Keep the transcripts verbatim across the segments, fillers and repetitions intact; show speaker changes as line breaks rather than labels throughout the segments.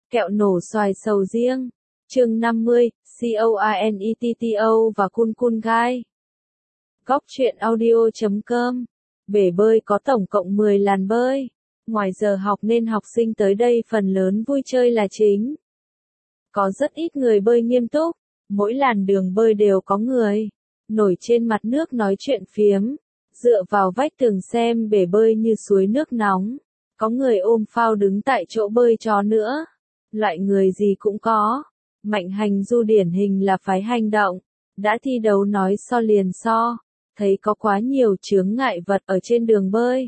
Kẹo nổ xoài sầu riêng. Chương năm mươi, COINETTO và Kun Kun Gai. Góc truyện audio chấm com. Bể bơi có tổng cộng mười làn bơi. Ngoài giờ học nên học sinh tới đây phần lớn vui chơi là chính. Có rất ít người bơi nghiêm túc. Mỗi làn đường bơi đều có người nổi trên mặt nước nói chuyện phiếm, dựa vào vách tường xem bể bơi như suối nước nóng. Có người ôm phao đứng tại chỗ bơi chó nữa. Loại người gì cũng có. Mạnh Hành Du điển hình là phái hành động. Đã thi đấu nói so liền so. Thấy có quá nhiều chướng ngại vật ở trên đường bơi.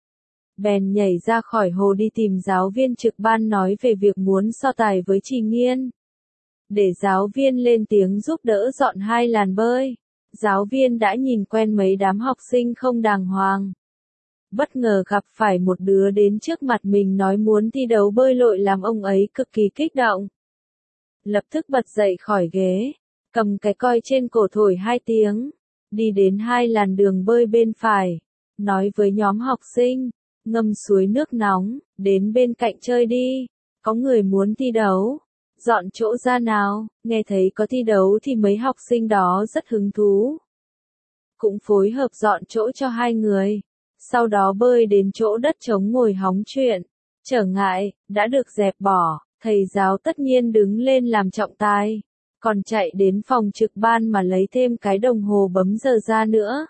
Bèn nhảy ra khỏi hồ đi tìm giáo viên trực ban nói về việc muốn so tài với Trì Nghiên. Để giáo viên lên tiếng giúp đỡ dọn hai làn bơi. Giáo viên đã nhìn quen mấy đám học sinh không đàng hoàng. Bất ngờ gặp phải một đứa đến trước mặt mình nói muốn thi đấu bơi lội làm ông ấy cực kỳ kích động. Lập tức bật dậy khỏi ghế, cầm cái coi trên cổ thổi hai tiếng, đi đến hai làn đường bơi bên phải, nói với nhóm học sinh, ngâm suối nước nóng, đến bên cạnh chơi đi, có người muốn thi đấu, dọn chỗ ra nào. Nghe thấy có thi đấu thì mấy học sinh đó rất hứng thú. Cũng phối hợp dọn chỗ cho hai người. Sau đó bơi đến chỗ đất trống ngồi hóng chuyện. Trở ngại, đã được dẹp bỏ, thầy giáo tất nhiên đứng lên làm trọng tài. Còn chạy đến phòng trực ban mà lấy thêm cái đồng hồ bấm giờ ra nữa.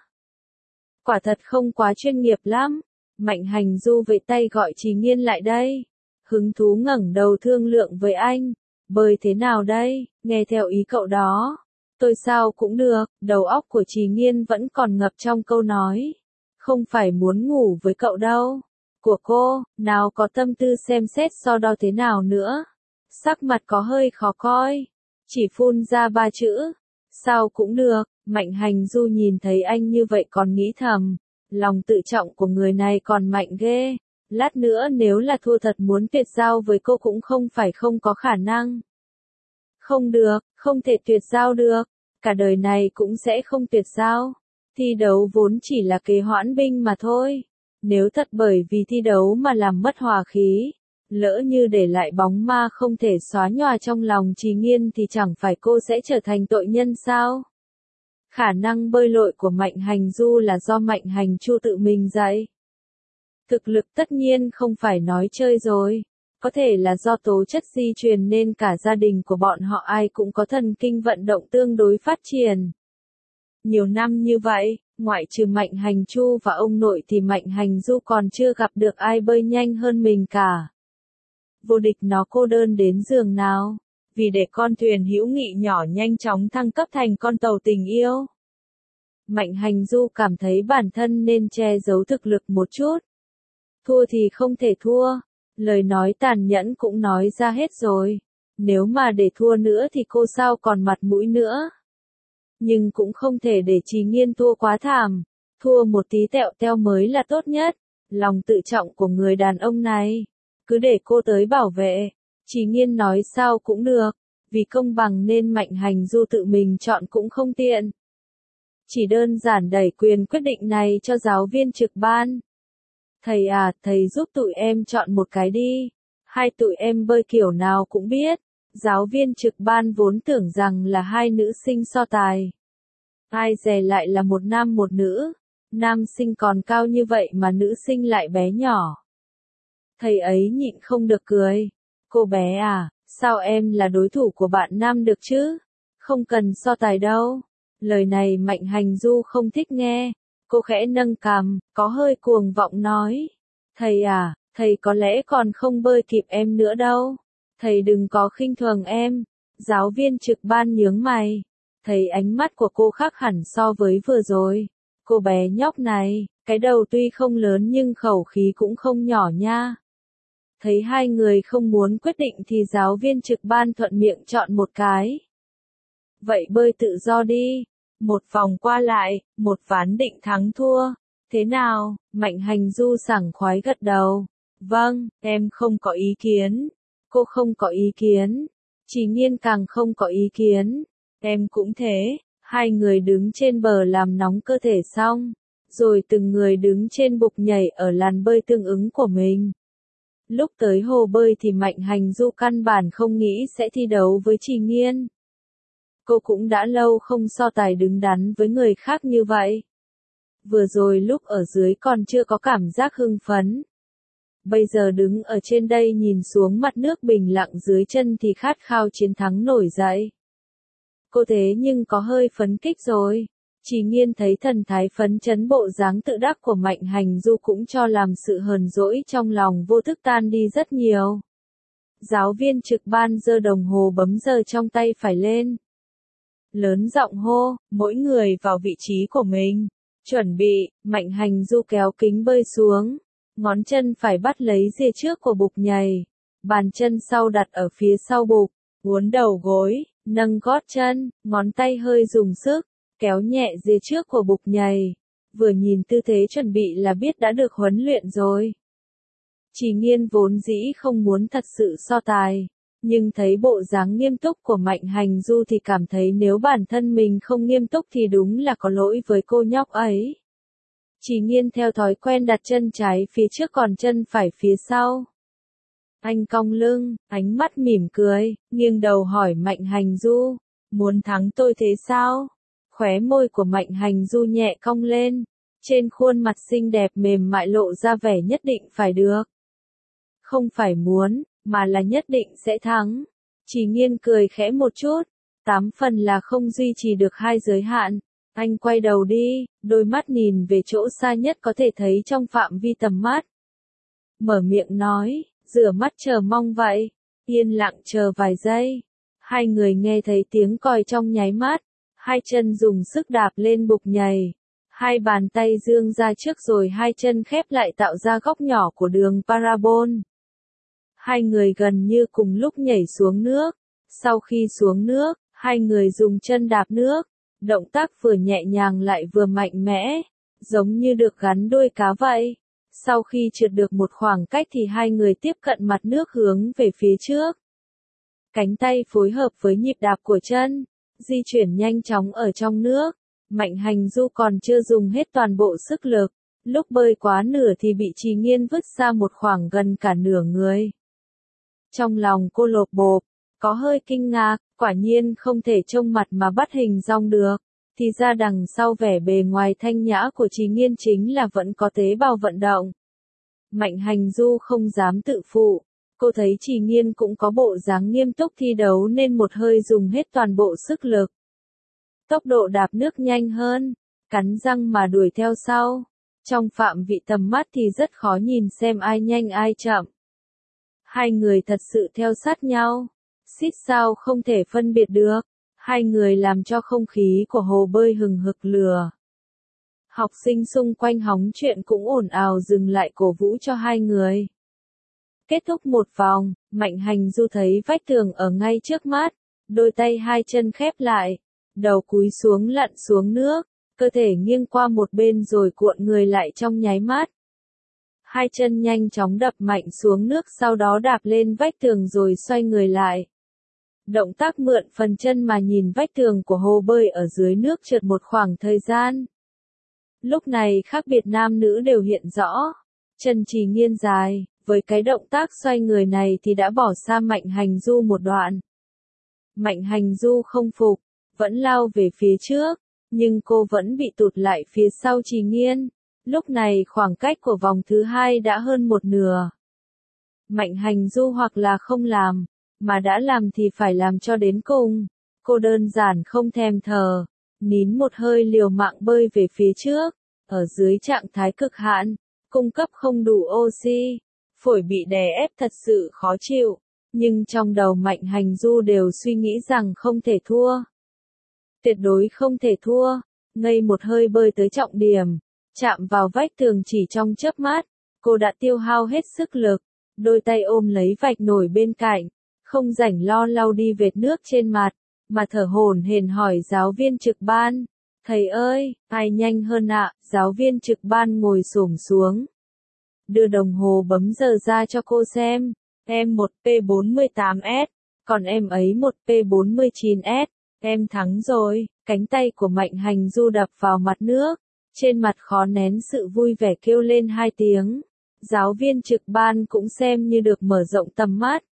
Quả thật không quá chuyên nghiệp lắm. Mạnh Hành Du vẫy tay gọi Trì Nghiên lại đây. Hứng thú ngẩng đầu thương lượng với anh. Bơi thế nào đây, nghe theo ý cậu đó. Tôi sao cũng được, đầu óc của Trì Nghiên vẫn còn ngập trong câu nói. Không phải muốn ngủ với cậu đâu. Của cô, nào có tâm tư xem xét so đo thế nào nữa. Sắc mặt có hơi khó coi. Chỉ phun ra ba chữ. Sao cũng được. Mạnh Hành Du nhìn thấy anh như vậy còn nghĩ thầm. Lòng tự trọng của người này còn mạnh ghê. Lát nữa nếu là thua thật muốn tuyệt giao với cô cũng không phải không có khả năng. Không được, không thể tuyệt giao được. Cả đời này cũng sẽ không tuyệt giao. Thi đấu vốn chỉ là kế hoãn binh mà thôi. Nếu thật bởi vì thi đấu mà làm mất hòa khí, lỡ như để lại bóng ma không thể xóa nhòa trong lòng Trì Nghiên thì chẳng phải cô sẽ trở thành tội nhân sao? Khả năng bơi lội của Mạnh Hành Du là do Mạnh Hành Chu tự mình dạy. Thực lực tất nhiên không phải nói chơi rồi. Có thể là do tố chất di truyền nên cả gia đình của bọn họ ai cũng có thần kinh vận động tương đối phát triển. Nhiều năm như vậy, ngoại trừ Mạnh Hành Chu và ông nội thì Mạnh Hành Du còn chưa gặp được ai bơi nhanh hơn mình cả. Vô địch nó cô đơn đến giường nào, vì để con thuyền hữu nghị nhỏ nhanh chóng thăng cấp thành con tàu tình yêu. Mạnh Hành Du cảm thấy bản thân nên che giấu thực lực một chút. Thua thì không thể thua, lời nói tàn nhẫn cũng nói ra hết rồi. Nếu mà để thua nữa thì cô sao còn mặt mũi nữa. Nhưng cũng không thể để Trì Nghiên thua quá thảm. Thua một tí tẹo teo mới là tốt nhất. Lòng tự trọng của người đàn ông này. Cứ để cô tới bảo vệ. Trì Nghiên nói sao cũng được. Vì công bằng nên Mạnh Hành Du tự mình chọn cũng không tiện. Chỉ đơn giản đẩy quyền quyết định này cho giáo viên trực ban. Thầy à, thầy giúp tụi em chọn một cái đi. Hai tụi em bơi kiểu nào cũng biết. Giáo viên trực ban vốn tưởng rằng là hai nữ sinh so tài. Ai dè lại là một nam một nữ. Nam sinh còn cao như vậy mà nữ sinh lại bé nhỏ. Thầy ấy nhịn không được cười. Cô bé à, sao em là đối thủ của bạn nam được chứ? Không cần so tài đâu. Lời này Mạnh Hành Du không thích nghe. Cô khẽ nâng cằm, có hơi cuồng vọng nói. Thầy à, thầy có lẽ còn không bơi kịp em nữa đâu. Thầy đừng có khinh thường em. Giáo viên trực ban nhướng mày. Thấy ánh mắt của cô khác hẳn so với vừa rồi. Cô bé nhóc này, cái đầu tuy không lớn nhưng khẩu khí cũng không nhỏ nha. Thấy hai người không muốn quyết định thì giáo viên trực ban thuận miệng chọn một cái. Vậy bơi tự do đi. Một vòng qua lại, một ván định thắng thua. Thế nào? Mạnh Hành Du sảng khoái gật đầu. Vâng, em không có ý kiến. Cô không có ý kiến. Trì Nghiên càng không có ý kiến. Em cũng thế. Hai người đứng trên bờ làm nóng cơ thể xong. Rồi từng người đứng trên bục nhảy ở làn bơi tương ứng của mình. Lúc tới hồ bơi thì Mạnh Hành Du căn bản không nghĩ sẽ thi đấu với Trì Nghiên. Cô cũng đã lâu không so tài đứng đắn với người khác như vậy. Vừa rồi lúc ở dưới còn chưa có cảm giác hưng phấn. Bây giờ đứng ở trên đây nhìn xuống mặt nước bình lặng dưới chân thì khát khao chiến thắng nổi dậy. Cô thế nhưng có hơi phấn kích rồi. Trì Nghiên thấy thần thái phấn chấn bộ dáng tự đắc của Mạnh Hành Du cũng cho làm sự hờn dỗi trong lòng vô thức tan đi rất nhiều. Giáo viên trực ban giơ đồng hồ bấm giờ trong tay phải lên. Lớn giọng hô, mỗi người vào vị trí của mình. Chuẩn bị, Mạnh Hành Du kéo kính bơi xuống. Ngón chân phải bắt lấy rìa trước của bục nhảy. Bàn chân sau đặt ở phía sau bục. Uốn đầu gối, nâng gót chân, ngón tay hơi dùng sức. Kéo nhẹ rìa trước của bục nhảy. Vừa nhìn tư thế chuẩn bị là biết đã được huấn luyện rồi. Trì Nghiên vốn dĩ không muốn thật sự so tài. Nhưng thấy bộ dáng nghiêm túc của Mạnh Hành Du thì cảm thấy nếu bản thân mình không nghiêm túc thì đúng là có lỗi với cô nhóc ấy. Trì Nghiên theo thói quen đặt chân trái phía trước còn chân phải phía sau. Anh cong lưng, ánh mắt mỉm cười, nghiêng đầu hỏi Mạnh Hành Du, muốn thắng tôi thế sao? Khóe môi của Mạnh Hành Du nhẹ cong lên, trên khuôn mặt xinh đẹp mềm mại lộ ra vẻ nhất định phải được. Không phải muốn, mà là nhất định sẽ thắng. Trì Nghiên cười khẽ một chút, tám phần là không duy trì được hai giới hạn. Anh quay đầu đi, đôi mắt nhìn về chỗ xa nhất có thể thấy trong phạm vi tầm mắt. Mở miệng nói, rửa mắt chờ mong vậy. Yên lặng chờ vài giây. Hai người nghe thấy tiếng còi trong nháy mắt. Hai chân dùng sức đạp lên bục nhảy. Hai bàn tay dương ra trước rồi hai chân khép lại tạo ra góc nhỏ của đường parabol. Hai người gần như cùng lúc nhảy xuống nước. Sau khi xuống nước, hai người dùng chân đạp nước. Động tác vừa nhẹ nhàng lại vừa mạnh mẽ, giống như được gắn đuôi cá vậy. Sau khi trượt được một khoảng cách thì hai người tiếp cận mặt nước hướng về phía trước. Cánh tay phối hợp với nhịp đạp của chân, di chuyển nhanh chóng ở trong nước. Mạnh Hành Du còn chưa dùng hết toàn bộ sức lực, lúc bơi quá nửa thì bị Trì Nghiên vứt ra một khoảng gần cả nửa người. Trong lòng cô lộp bộp, có hơi kinh ngạc, quả nhiên không thể trông mặt mà bắt hình dong được. Thì ra đằng sau vẻ bề ngoài thanh nhã của Trì Nghiên chính là vẫn có tế bào vận động. Mạnh Hành Du không dám tự phụ. Cô thấy Trì Nghiên cũng có bộ dáng nghiêm túc thi đấu nên một hơi dùng hết toàn bộ sức lực. Tốc độ đạp nước nhanh hơn, cắn răng mà đuổi theo sau. Trong phạm vị tầm mắt thì rất khó nhìn xem ai nhanh ai chậm. Hai người thật sự theo sát nhau. Xít sao không thể phân biệt được. Hai người làm cho không khí của hồ bơi hừng hực lửa. Học sinh xung quanh hóng chuyện cũng ồn ào dừng lại cổ vũ cho hai người. Kết thúc một vòng, Mạnh Hành Du thấy vách tường ở ngay trước mắt, đôi tay hai chân khép lại, đầu cúi xuống lặn xuống nước, cơ thể nghiêng qua một bên rồi cuộn người lại trong nháy mắt. Hai chân nhanh chóng đập mạnh xuống nước sau đó đạp lên vách tường rồi xoay người lại. Động tác mượn phần chân mà nhìn vách tường của hồ bơi ở dưới nước trượt một khoảng thời gian. Lúc này khác biệt nam nữ đều hiện rõ. Chân Trì Nghiên dài, với cái động tác xoay người này thì đã bỏ xa Mạnh Hành Du một đoạn. Mạnh Hành Du không phục, vẫn lao về phía trước, nhưng cô vẫn bị tụt lại phía sau Trì Nghiên. Lúc này khoảng cách của vòng thứ hai đã hơn một nửa. Mạnh Hành Du hoặc là không làm, mà đã làm thì phải làm cho đến cùng. Cô đơn giản không thèm thở, nín một hơi liều mạng bơi về phía trước, ở dưới trạng thái cực hạn, cung cấp không đủ oxy, phổi bị đè ép thật sự khó chịu, nhưng trong đầu Mạnh Hành Du đều suy nghĩ rằng không thể thua. Tuyệt đối không thể thua, ngây một hơi bơi tới trọng điểm, chạm vào vách tường chỉ trong chớp mắt, cô đã tiêu hao hết sức lực, đôi tay ôm lấy vạch nổi bên cạnh, không rảnh lo lau đi vệt nước trên mặt, mà thở hổn hển hỏi giáo viên trực ban, thầy ơi, ai nhanh hơn ạ? Giáo viên trực ban ngồi xổm xuống, đưa đồng hồ bấm giờ ra cho cô xem, em một P bốn mươi tám S, còn em ấy một P bốn mươi chín S, em thắng rồi. Cánh tay của Mạnh Hành Du đập vào mặt nước, trên mặt khó nén sự vui vẻ kêu lên hai tiếng, giáo viên trực ban cũng xem như được mở rộng tầm mắt.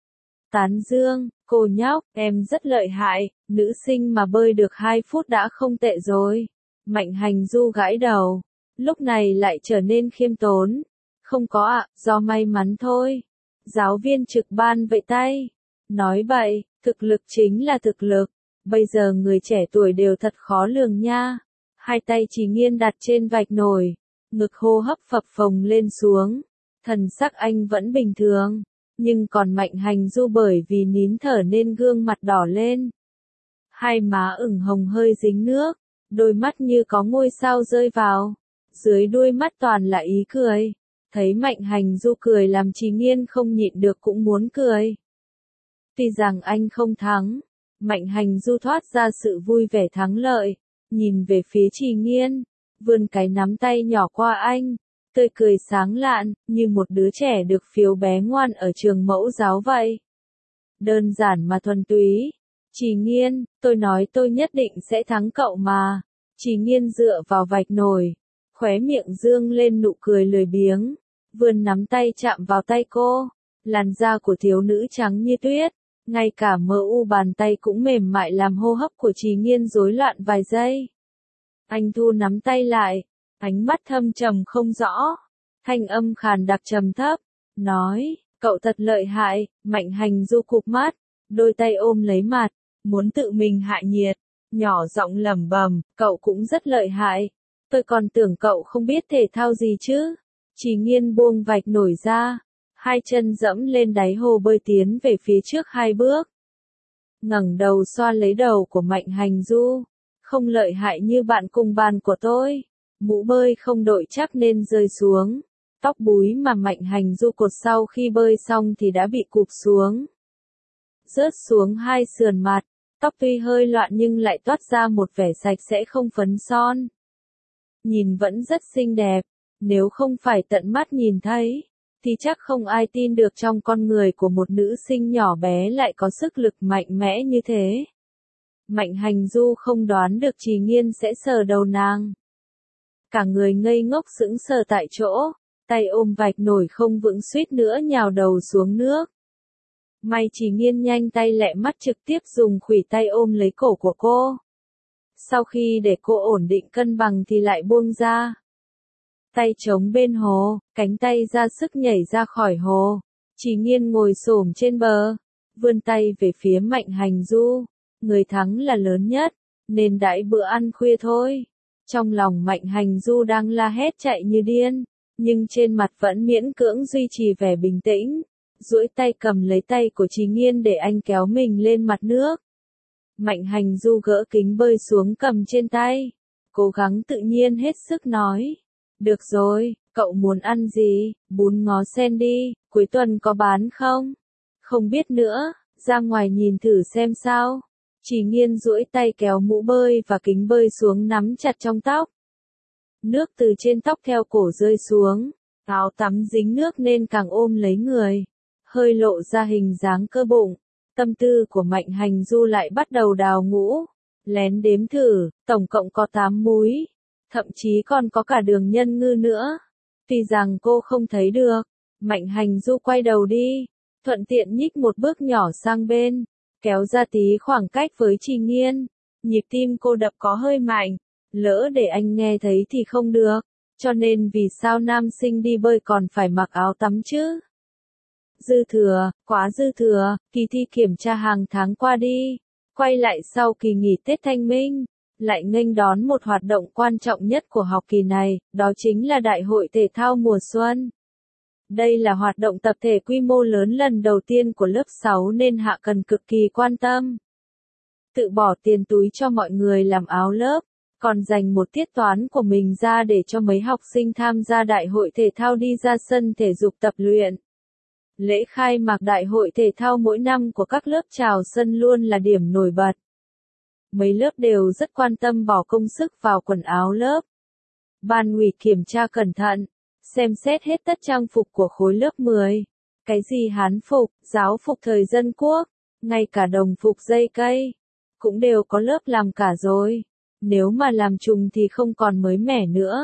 Tán dương, cô nhóc, em rất lợi hại, nữ sinh mà bơi được hai phút đã không tệ rồi. Mạnh Hành Du gãi đầu, lúc này lại trở nên khiêm tốn. Không có ạ, do may mắn thôi. Giáo viên trực ban vẫy tay. Nói bậy, thực lực chính là thực lực. Bây giờ người trẻ tuổi đều thật khó lường nha. Hai tay Trì Nghiên đặt trên vạch nồi, ngực hô hấp phập phồng lên xuống. Thần sắc anh vẫn bình thường, nhưng còn Mạnh Hành Du bởi vì nín thở nên gương mặt đỏ lên. Hai má ửng hồng hơi dính nước, đôi mắt như có ngôi sao rơi vào. Dưới đuôi mắt toàn là ý cười. Thấy Mạnh Hành Du cười làm Trì Nghiên không nhịn được cũng muốn cười. Tuy rằng anh không thắng, Mạnh Hành Du thoát ra sự vui vẻ thắng lợi, nhìn về phía Trì Nghiên, vươn cái nắm tay nhỏ qua anh, tươi cười sáng lạn, như một đứa trẻ được phiếu bé ngoan ở trường mẫu giáo vậy. Đơn giản mà thuần túy. Trì Nghiên, tôi nói tôi nhất định sẽ thắng cậu mà. Trì Nghiên dựa vào vạch nồi, khóe miệng dương lên nụ cười lười biếng, vươn nắm tay chạm vào tay cô. Làn da của thiếu nữ trắng như tuyết, ngay cả mờ u bàn tay cũng mềm mại làm hô hấp của Trì Nghiên rối loạn vài giây. Anh thu nắm tay lại, ánh mắt thâm trầm không rõ, thanh âm khàn đặc trầm thấp, nói, cậu thật lợi hại. Mạnh Hành Du cụp mắt, đôi tay ôm lấy mặt, muốn tự mình hạ nhiệt, nhỏ giọng lẩm bẩm, cậu cũng rất lợi hại, tôi còn tưởng cậu không biết thể thao gì chứ. Trì Nghiên buông vạch nổi ra, hai chân dẫm lên đáy hồ bơi tiến về phía trước hai bước. Ngẩng đầu xoa lấy đầu của Mạnh Hành Du, không lợi hại như bạn cùng bàn của tôi. Mũ bơi không đội chắc nên rơi xuống. Tóc búi mà Mạnh Hành Du cột sau khi bơi xong thì đã bị cụp xuống. Rớt xuống hai sườn mặt, tóc tuy hơi loạn nhưng lại toát ra một vẻ sạch sẽ không phấn son. Nhìn vẫn rất xinh đẹp, nếu không phải tận mắt nhìn thấy, thì chắc không ai tin được trong con người của một nữ sinh nhỏ bé lại có sức lực mạnh mẽ như thế. Mạnh Hành Du không đoán được Trì Nghiên sẽ sờ đầu nàng. Cả người ngây ngốc sững sờ tại chỗ, tay ôm vạch nổi không vững suýt nữa nhào đầu xuống nước. May Trì Nghiên nhanh tay lẹ mắt trực tiếp dùng khuỷu tay ôm lấy cổ của cô. Sau khi để cô ổn định cân bằng thì lại buông ra. Tay chống bên hồ, cánh tay ra sức nhảy ra khỏi hồ. Trì Nghiên ngồi xổm trên bờ, vươn tay về phía Mạnh Hành Du. Người thắng là lớn nhất, nên đãi bữa ăn khuya thôi. Trong lòng Mạnh Hành Du đang la hét chạy như điên, nhưng trên mặt vẫn miễn cưỡng duy trì vẻ bình tĩnh. Duỗi tay cầm lấy tay của Trì Nghiên để anh kéo mình lên mặt nước. Mạnh Hành Du gỡ kính bơi xuống cầm trên tay, cố gắng tự nhiên hết sức nói. Được rồi, cậu muốn ăn gì, bún ngó sen đi, cuối tuần có bán không? Không biết nữa, ra ngoài nhìn thử xem sao. Trì Nghiên duỗi tay kéo mũ bơi và kính bơi xuống nắm chặt trong tóc. Nước từ trên tóc theo cổ rơi xuống, áo tắm dính nước nên càng ôm lấy người, hơi lộ ra hình dáng cơ bụng. Tâm tư của Mạnh Hành Du lại bắt đầu đào ngũ, lén đếm thử, tổng cộng có tám múi, thậm chí còn có cả đường nhân ngư nữa. Tuy rằng cô không thấy được, Mạnh Hành Du quay đầu đi, thuận tiện nhích một bước nhỏ sang bên, kéo ra tí khoảng cách với Trì Nghiên. Nhịp tim cô đập có hơi mạnh, lỡ để anh nghe thấy thì không được, cho nên vì sao nam sinh đi bơi còn phải mặc áo tắm chứ? Dư thừa, quá dư thừa, kỳ thi kiểm tra hàng tháng qua đi, quay lại sau kỳ nghỉ Tết Thanh Minh, lại nghênh đón một hoạt động quan trọng nhất của học kỳ này, đó chính là Đại hội Thể thao mùa xuân. Đây là hoạt động tập thể quy mô lớn lần đầu tiên của lớp sáu nên Hạ cần cực kỳ quan tâm. Tự bỏ tiền túi cho mọi người làm áo lớp, còn dành một tiết toán của mình ra để cho mấy học sinh tham gia Đại hội Thể thao đi ra sân thể dục tập luyện. Lễ khai mạc Đại hội Thể thao mỗi năm của các lớp chào sân luôn là điểm nổi bật. Mấy lớp đều rất quan tâm bỏ công sức vào quần áo lớp. Ban ủy kiểm tra cẩn thận, xem xét hết tất trang phục của khối lớp mười. Cái gì hán phục, giáo phục thời dân quốc, ngay cả đồng phục dây cây, cũng đều có lớp làm cả rồi. Nếu mà làm trùng thì không còn mới mẻ nữa.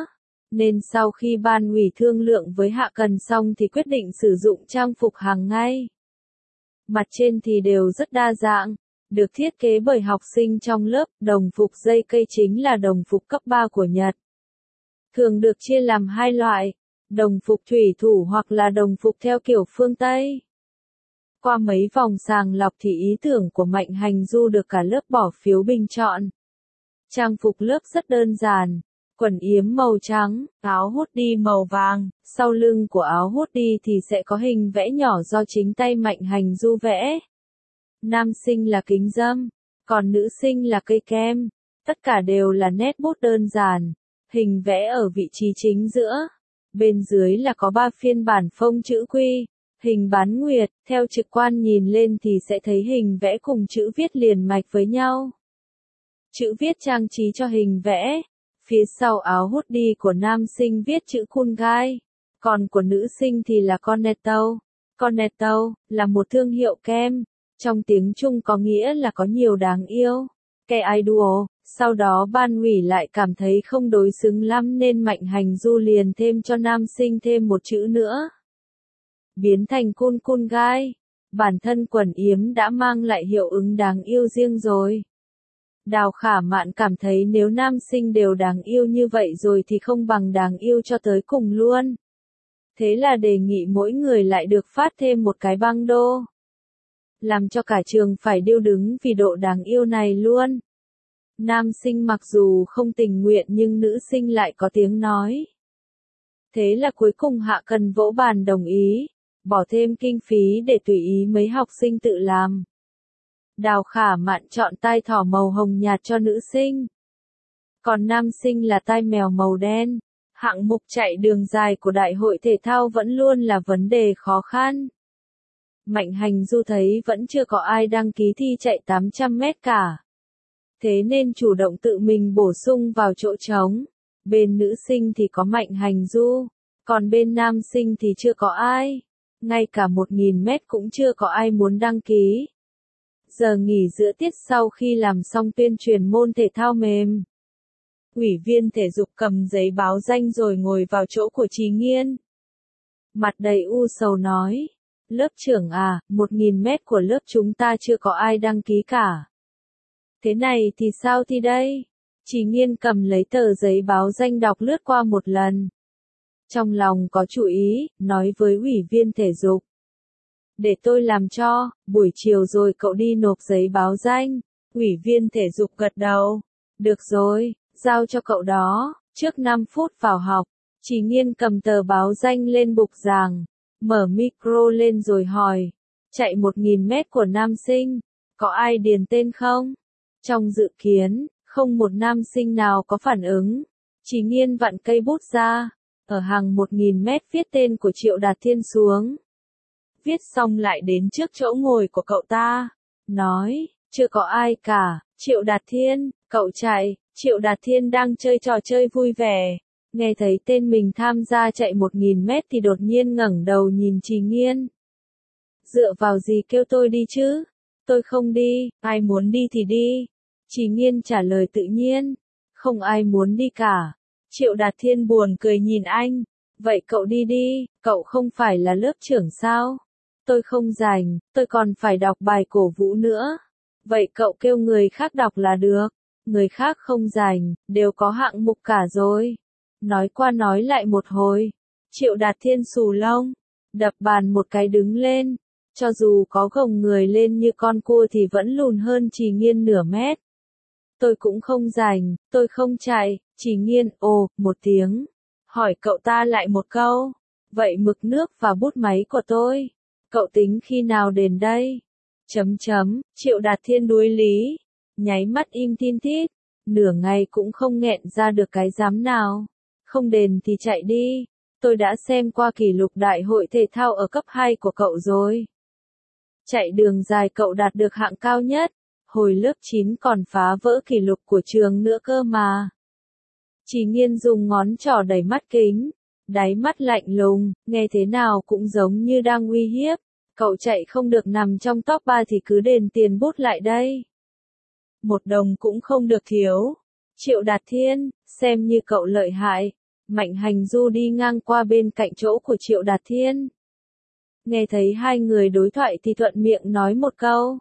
Nên sau khi ban ủy thương lượng với Hạ Cần xong thì quyết định sử dụng trang phục hàng ngày. Mặt trên thì đều rất đa dạng, được thiết kế bởi học sinh trong lớp, đồng phục dây cây chính là đồng phục cấp ba của Nhật. Thường được chia làm hai loại, đồng phục thủy thủ hoặc là đồng phục theo kiểu phương Tây. Qua mấy vòng sàng lọc thì ý tưởng của Mạnh Hành Du được cả lớp bỏ phiếu bình chọn. Trang phục lớp rất đơn giản, quần yếm màu trắng, áo hoodie màu vàng, sau lưng của áo hoodie thì sẽ có hình vẽ nhỏ do chính tay Mạnh Hành Du vẽ. Nam sinh là kính râm, còn nữ sinh là cây kem, tất cả đều là nét bút đơn giản, hình vẽ ở vị trí chính giữa. Bên dưới là có ba phiên bản phông chữ quy, hình bán nguyệt, theo trực quan nhìn lên thì sẽ thấy hình vẽ cùng chữ viết liền mạch với nhau. Chữ viết trang trí cho hình vẽ. Phía sau áo hoodie của nam sinh viết chữ cool guy, còn của nữ sinh thì là Cornetto. Cornetto là một thương hiệu kem, trong tiếng Trung có nghĩa là có nhiều đáng yêu. Cái idol, sau đó ban ủy lại cảm thấy không đối xứng lắm nên Mạnh Hành Du liền thêm cho nam sinh thêm một chữ nữa. Biến thành cool cool guy, bản thân quần yếm đã mang lại hiệu ứng đáng yêu riêng rồi. Đào Khả Mạn cảm thấy nếu nam sinh đều đáng yêu như vậy rồi thì không bằng đáng yêu cho tới cùng luôn. Thế là đề nghị mỗi người lại được phát thêm một cái băng đô. Làm cho cả trường phải điêu đứng vì độ đáng yêu này luôn. Nam sinh mặc dù không tình nguyện nhưng nữ sinh lại có tiếng nói. Thế là cuối cùng Hạ Cần vỗ bàn đồng ý, bỏ thêm kinh phí để tùy ý mấy học sinh tự làm. Đào Khả Mạn chọn tai thỏ màu hồng nhạt cho nữ sinh. Còn nam sinh là tai mèo màu đen. Hạng mục chạy đường dài của đại hội thể thao vẫn luôn là vấn đề khó khăn. Mạnh Hành Du thấy vẫn chưa có ai đăng ký thi chạy tám trăm mét cả. Thế nên chủ động tự mình bổ sung vào chỗ trống. Bên nữ sinh thì có Mạnh Hành Du, còn bên nam sinh thì chưa có ai. Ngay cả một nghìn mét cũng chưa có ai muốn đăng ký. Giờ nghỉ giữa tiết sau khi làm xong tuyên truyền môn thể thao mềm. Ủy viên thể dục cầm giấy báo danh rồi ngồi vào chỗ của Trí Nghiên. Mặt đầy u sầu nói. Lớp trưởng à, một nghìn mét của lớp chúng ta chưa có ai đăng ký cả. Thế này thì sao thi đây? Trí Nghiên cầm lấy tờ giấy báo danh đọc lướt qua một lần. Trong lòng có chủ ý, nói với ủy viên thể dục. Để tôi làm cho, buổi chiều rồi cậu đi nộp giấy báo danh. Ủy viên thể dục gật đầu. Được rồi, giao cho cậu đó. Trước năm phút vào học, Trí Nghiên cầm tờ báo danh lên bục giảng, mở micro lên rồi hỏi. Chạy một nghìn mét của nam sinh, có ai điền tên không? Trong dự kiến, không một nam sinh nào có phản ứng. Trí Nghiên vặn cây bút ra, ở hàng một nghìn mét viết tên của Triệu Đạt Thiên xuống. Viết xong lại đến trước chỗ ngồi của cậu ta. Nói, chưa có ai cả. Triệu Đạt Thiên, cậu chạy. Triệu Đạt Thiên đang chơi trò chơi vui vẻ. Nghe thấy tên mình tham gia chạy một nghìn mét thì đột nhiên ngẩng đầu nhìn Trí Nghiên. Dựa vào gì kêu tôi đi chứ? Tôi không đi, ai muốn đi thì đi. Trí Nghiên trả lời tự nhiên. Không ai muốn đi cả. Triệu Đạt Thiên buồn cười nhìn anh. Vậy cậu đi đi, cậu không phải là lớp trưởng sao? Tôi không rảnh, tôi còn phải đọc bài cổ vũ nữa. Vậy cậu kêu người khác đọc là được. Người khác không rảnh, đều có hạng mục cả rồi. Nói qua nói lại một hồi. Triệu Đạt Thiên xù lông, đập bàn một cái đứng lên. Cho dù có gồng người lên như con cua thì vẫn lùn hơn Trí Nghiên nửa mét. Tôi cũng không rảnh, tôi không chạy. Trí Nghiên ồ, một tiếng. Hỏi cậu ta lại một câu. Vậy mực nước và bút máy của tôi, cậu tính khi nào đến đây? Chấm chấm, Triệu Đạt Thiên đuối lý. Nháy mắt im tin tít. Nửa ngày cũng không nghẹn ra được cái dám nào. Không đền thì chạy đi. Tôi đã xem qua kỷ lục đại hội thể thao ở cấp hai của cậu rồi. Chạy đường dài cậu đạt được hạng cao nhất. Hồi lớp chín còn phá vỡ kỷ lục của trường nữa cơ mà. Trí Nghiên dùng ngón trỏ đẩy mắt kính. Đáy mắt lạnh lùng, nghe thế nào cũng giống như đang uy hiếp. Cậu chạy không được nằm trong top ba thì cứ đền tiền bút lại đây. Một đồng cũng không được thiếu. Triệu Đạt Thiên, xem như cậu lợi hại. Mạnh Hành Du đi ngang qua bên cạnh chỗ của Triệu Đạt Thiên. Nghe thấy hai người đối thoại thì thuận miệng nói một câu.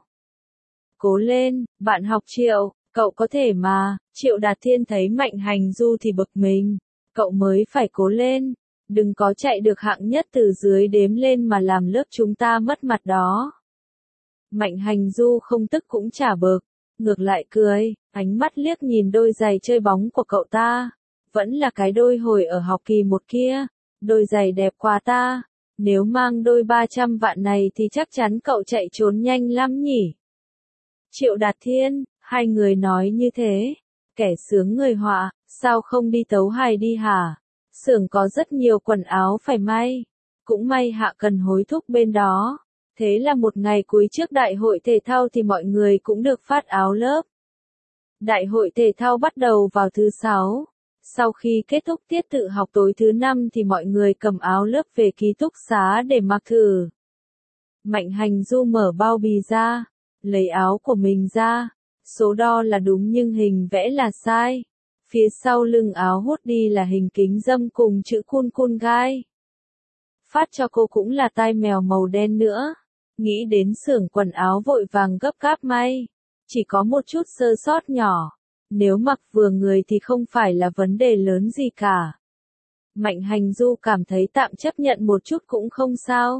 Cố lên, bạn học Triệu, cậu có thể mà. Triệu Đạt Thiên thấy Mạnh Hành Du thì bực mình. Cậu mới phải cố lên. Đừng có chạy được hạng nhất từ dưới đếm lên mà làm lớp chúng ta mất mặt đó. Mạnh Hành Du không tức cũng chả bực. Ngược lại cười, ánh mắt liếc nhìn đôi giày chơi bóng của cậu ta. Vẫn là cái đôi hồi ở học kỳ một kia. Đôi giày đẹp quá ta. Nếu mang đôi ba trăm vạn này thì chắc chắn cậu chạy trốn nhanh lắm nhỉ. Triệu Đạt Thiên, hai người nói như thế. Kẻ sướng người họa, sao không đi tấu hài đi hả? Xưởng có rất nhiều quần áo phải may. Cũng may Hạ cần hối thúc bên đó. Thế là một ngày cuối trước đại hội thể thao thì mọi người cũng được phát áo lớp. Đại hội thể thao bắt đầu vào thứ sáu. Sau khi kết thúc tiết tự học tối thứ năm thì mọi người cầm áo lớp về ký túc xá để mặc thử. Mạnh Hành Du mở bao bì ra, lấy áo của mình ra. Số đo là đúng nhưng hình vẽ là sai. Phía sau lưng áo hoodie là hình kính dâm cùng chữ cool cool guy. Phát cho cô cũng là tai mèo màu đen nữa. Nghĩ đến xưởng quần áo vội vàng gấp gáp may. Chỉ có một chút sơ sót nhỏ. Nếu mặc vừa người thì không phải là vấn đề lớn gì cả. Mạnh Hành Du cảm thấy tạm chấp nhận một chút cũng không sao.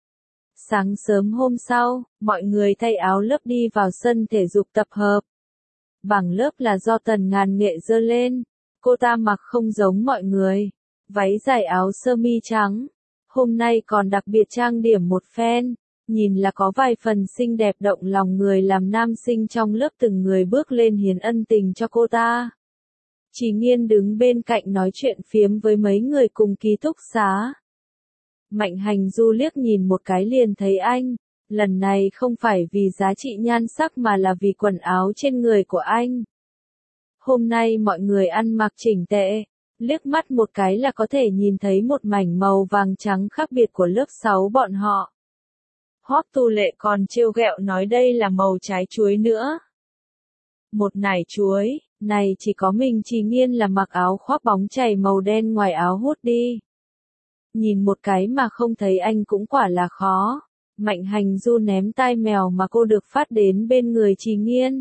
Sáng sớm hôm sau, mọi người thay áo lớp đi vào sân thể dục tập hợp. Bảng lớp là do Tần Ngàn Nghệ dơ lên. Cô ta mặc không giống mọi người. Váy dài áo sơ mi trắng. Hôm nay còn đặc biệt trang điểm một phen. Nhìn là có vài phần xinh đẹp động lòng người làm nam sinh trong lớp từng người bước lên hiến ân tình cho cô ta. Chỉ Nghiên đứng bên cạnh nói chuyện phiếm với mấy người cùng ký túc xá. Mạnh Hành Du liếc nhìn một cái liền thấy anh. Lần này không phải vì giá trị nhan sắc mà là vì quần áo trên người của anh. Hôm nay mọi người ăn mặc chỉnh tề. Liếc mắt một cái là có thể nhìn thấy một mảnh màu vàng trắng khác biệt của lớp sáu bọn họ. Hoắc Tu Lệ còn trêu ghẹo nói đây là màu trái chuối nữa. Một nải chuối, này chỉ có mình Chỉ Nghiên là mặc áo khoác bóng chày màu đen ngoài áo hoodie. Nhìn một cái mà không thấy anh cũng quả là khó. Mạnh Hành Du ném tai mèo mà cô được phát đến bên người Chỉ Nghiên.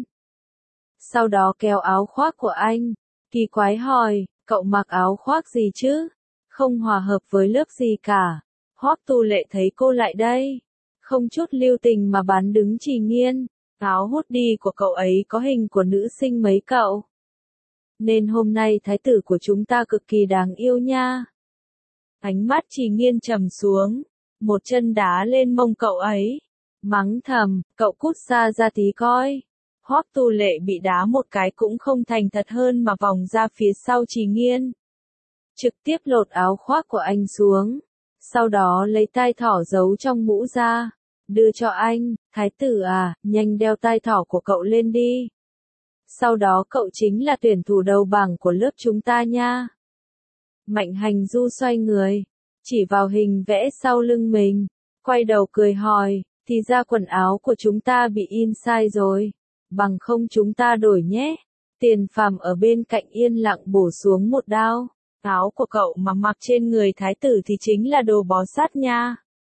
Sau đó kéo áo khoác của anh. Kỳ quái hỏi, cậu mặc áo khoác gì chứ? Không hòa hợp với lớp gì cả. Hoắc Tu Lệ thấy cô lại đây. Không chút lưu tình mà bán đứng Chỉ Nghiên. Áo hoodie của cậu ấy có hình của nữ sinh mấy cậu. Nên hôm nay thái tử của chúng ta cực kỳ đáng yêu nha. Ánh mắt Chỉ Nghiên trầm xuống. Một chân đá lên mông cậu ấy. Mắng thầm, cậu cút xa ra tí coi. Hoắc Tu Lệ bị đá một cái cũng không thành thật hơn mà vòng ra phía sau Chỉ Nghiên. Trực tiếp lột áo khoác của anh xuống. Sau đó lấy tai thỏ giấu trong mũ ra. Đưa cho anh, thái tử à, nhanh đeo tai thỏ của cậu lên đi. Sau đó cậu chính là tuyển thủ đầu bảng của lớp chúng ta nha. Mạnh Hành Du xoay người. Chỉ vào hình vẽ sau lưng mình. Quay đầu cười hỏi, thì ra quần áo của chúng ta bị in sai rồi. Bằng không chúng ta đổi nhé. Tiền Phàm ở bên cạnh yên lặng bổ xuống một đao. Áo của cậu mà mặc trên người thái tử thì chính là đồ bó sát nha.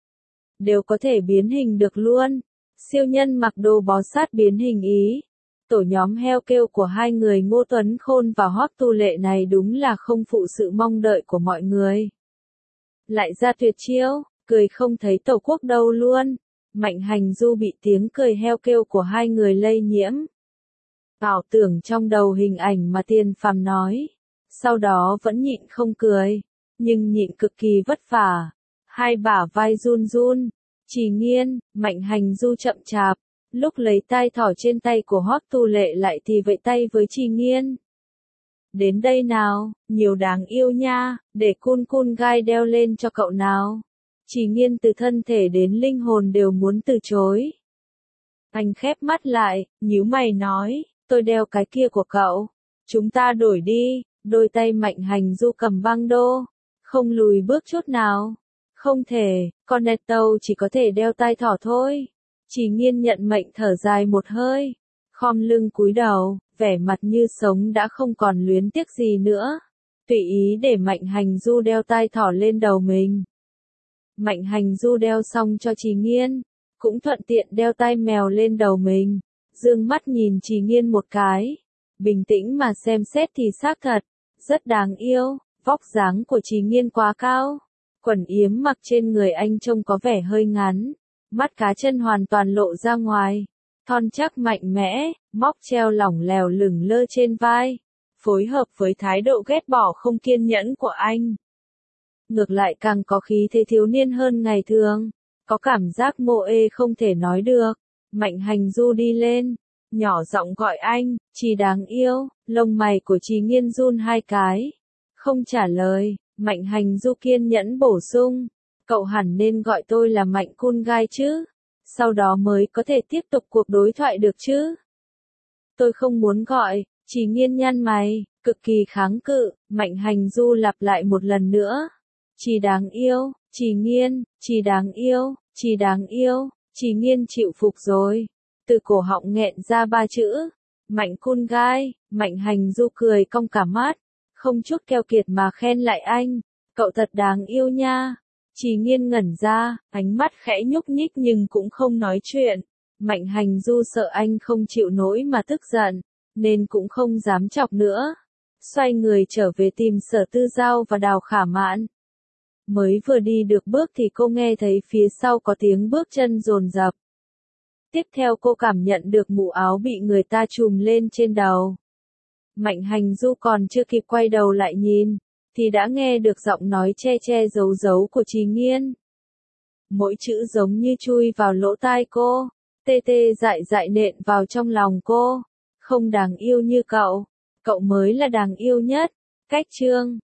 Đều có thể biến hình được luôn. Siêu nhân mặc đồ bó sát biến hình ý. Tổ nhóm heo kêu của hai người Ngô Tuấn Khôn và Hoắc Tu Lệ này đúng là không phụ sự mong đợi của mọi người. Lại ra tuyệt chiêu, cười không thấy tổ quốc đâu luôn. Mạnh Hành Du bị tiếng cười heo kêu của hai người lây nhiễm. Ảo tưởng trong đầu hình ảnh mà Tiền Phàm nói. Sau đó vẫn nhịn không cười. Nhưng nhịn cực kỳ vất vả. Hai bả vai run run. Chỉ Nghiên, Mạnh Hành Du chậm chạp. Lúc lấy tai thỏ trên tay của Hoắc Tu Lệ lại thì vẫy tay với Chỉ Nghiên. Đến đây nào, nhiều đáng yêu nha, để cool cool guy đeo lên cho cậu nào. Chỉ Nghiên từ thân thể đến linh hồn đều muốn từ chối. Anh khép mắt lại, nhíu mày nói, tôi đeo cái kia của cậu. Chúng ta đổi đi, đôi tay Mạnh Hành Du cầm băng đô. Không lùi bước chút nào. Không thể, con Netto chỉ có thể đeo tai thỏ thôi. Chỉ Nghiên nhận mệnh thở dài một hơi. Khom lưng cúi đầu, vẻ mặt như sống đã không còn luyến tiếc gì nữa. tùy ý để Mạnh Hành Du đeo tai thỏ lên đầu mình. Mạnh Hành Du đeo xong cho Trì Nghiên, cũng thuận tiện đeo tai mèo lên đầu mình, dương mắt nhìn Trì Nghiên một cái, bình tĩnh mà xem xét thì xác thật, rất đáng yêu, vóc dáng của Trì Nghiên quá cao, quần yếm mặc trên người anh trông có vẻ hơi ngắn, mắt cá chân hoàn toàn lộ ra ngoài, thon chắc mạnh mẽ, móc treo lỏng lẻo lửng lơ trên vai, phối hợp với thái độ ghét bỏ không kiên nhẫn của anh. Ngược lại càng có khí thế thiếu niên hơn ngày thường, có cảm giác mô ê không thể nói được. Mạnh Hành Du đi lên, nhỏ giọng gọi anh, Trì đáng yêu, lông mày của Trì Nghiên run hai cái. Không trả lời, Mạnh Hành Du kiên nhẫn bổ sung, cậu hẳn nên gọi tôi là Mạnh Kun Gai chứ, sau đó mới có thể tiếp tục cuộc đối thoại được chứ. Tôi không muốn gọi, Trì Nghiên nhăn mày, cực kỳ kháng cự, Mạnh Hành Du lặp lại một lần nữa. Trì đáng yêu, Trì Nghiên, Trì đáng yêu, Trì đáng yêu, Trì Nghiên chịu phục rồi. Từ cổ họng nghẹn ra ba chữ. Mạnh Kun Gai, Mạnh Hành Du cười cong cả mắt. Không chút keo kiệt mà khen lại anh. Cậu thật đáng yêu nha. Trì Nghiên ngẩn ra, ánh mắt khẽ nhúc nhích nhưng cũng không nói chuyện. Mạnh Hành Du sợ anh không chịu nổi mà tức giận, nên cũng không dám chọc nữa. Xoay người trở về tìm Sở Tư Giao và Đào Khả Mạn. Mới vừa đi được bước thì cô nghe thấy phía sau có tiếng bước chân dồn dập. Tiếp theo cô cảm nhận được mũ áo bị người ta trùm lên trên đầu. Mạnh Hành Du còn chưa kịp quay đầu lại nhìn, thì đã nghe được giọng nói che che giấu giấu của Trì Nghiên. Mỗi chữ giống như chui vào lỗ tai cô, tê tê dại dại nện vào trong lòng cô. Không đáng yêu như cậu, cậu mới là đáng yêu nhất. Cách chương